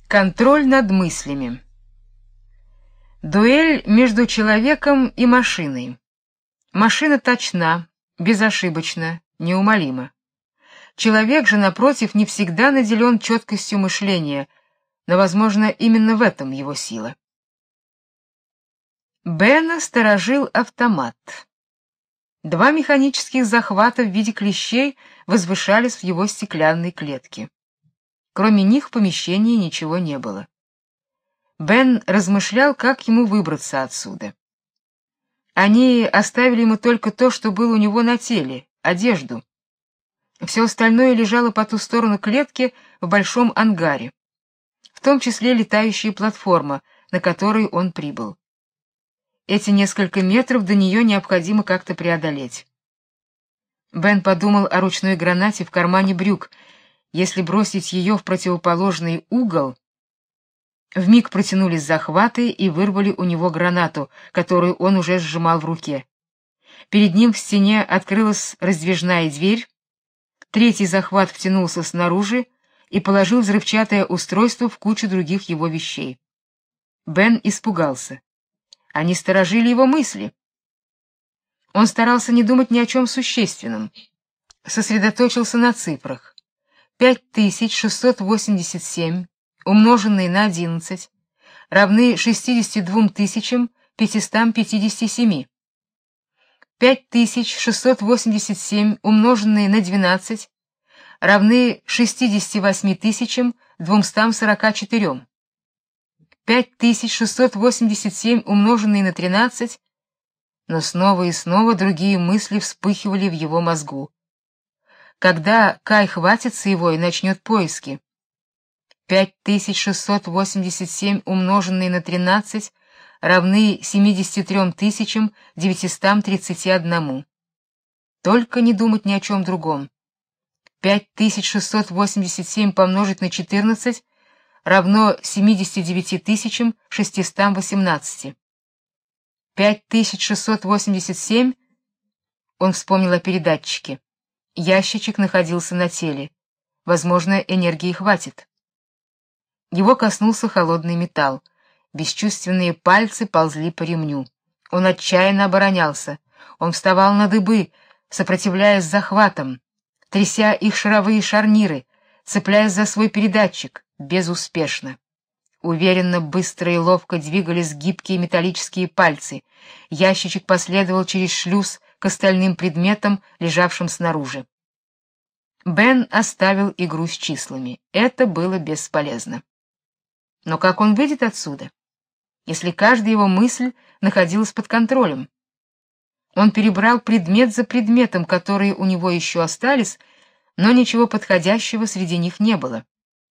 Контроль над мыслями. Дуэль между человеком и машиной. Машина точна, безошибочна, неумолима. Человек же, напротив, не всегда наделен четкостью мышления, но, возможно, именно в этом его сила. Бена сторожил автомат. Два механических захвата в виде клещей возвышались в его стеклянной клетке. Кроме них в помещении ничего не было. Бен размышлял, как ему выбраться отсюда. Они оставили ему только то, что было у него на теле, одежду. Все остальное лежало по ту сторону клетки в большом ангаре, в том числе летающая платформа, на которой он прибыл. Эти несколько метров до нее необходимо как-то преодолеть. Бен подумал о ручной гранате в кармане брюк. Если бросить ее в противоположный угол... Вмиг протянулись захваты и вырвали у него гранату, которую он уже сжимал в руке. Перед ним в стене открылась раздвижная дверь. Третий захват втянулся снаружи и положил взрывчатое устройство в кучу других его вещей. Бен испугался. Они сторожили его мысли. Он старался не думать ни о чем существенном. Сосредоточился на цифрах. 5687 умноженные на 11 равны 62 557. 5687 умноженные на 12 равны 68 244. 5687 умноженные на 13, но снова и снова другие мысли вспыхивали в его мозгу. Когда Кай хватится его и начнет поиски? 5687 умноженные на 13 равны 73 931. Только не думать ни о чем другом. 5687 помножить на 14 равно 79 618. 5687, он вспомнил о передатчике. Ящичек находился на теле. Возможно, энергии хватит. Его коснулся холодный металл. Бесчувственные пальцы ползли по ремню. Он отчаянно оборонялся. Он вставал на дыбы, сопротивляясь захватам, тряся их шаровые шарниры, цепляясь за свой передатчик, безуспешно. Уверенно, быстро и ловко двигались гибкие металлические пальцы. Ящичек последовал через шлюз к остальным предметам, лежавшим снаружи. Бен оставил игру с числами. Это было бесполезно. Но как он выйдет отсюда, если каждая его мысль находилась под контролем? Он перебрал предмет за предметом, которые у него еще остались, но ничего подходящего среди них не было.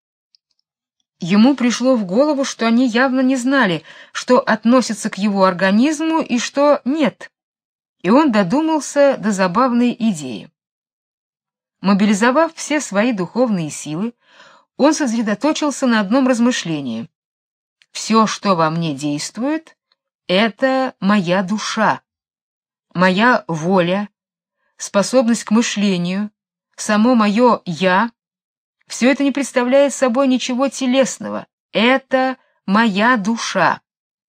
Ему пришло в голову, что они явно не знали, что относится к его организму и что нет, и он додумался до забавной идеи. Мобилизовав все свои духовные силы, он сосредоточился на одном размышлении. Все, что во мне действует, это моя душа, моя воля, способность к мышлению, само мое «я». Все это не представляет собой ничего телесного. Это моя душа.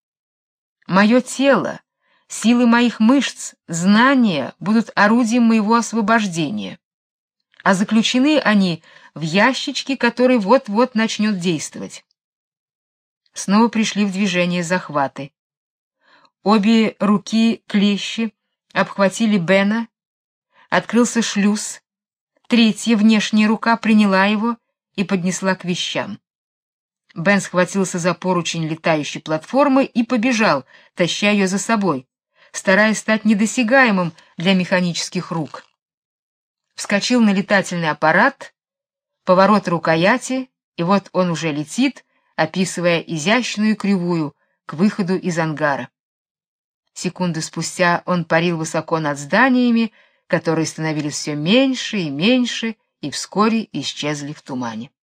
Мое тело, силы моих мышц, знания будут орудием моего освобождения. А заключены они в ящичке, который вот-вот начнет действовать. Снова пришли в движение захваты. Обе руки клещи обхватили Бена, открылся шлюз, третья внешняя рука приняла его и поднесла к вещам. Бен схватился за поручень летающей платформы и побежал, таща ее за собой, стараясь стать недосягаемым для механических рук. Вскочил на летательный аппарат, поворот рукояти, и вот он уже летит, описывая изящную кривую к выходу из ангара. Секунды спустя он парил высоко над зданиями, которые становились все меньше и меньше и вскоре исчезли в тумане.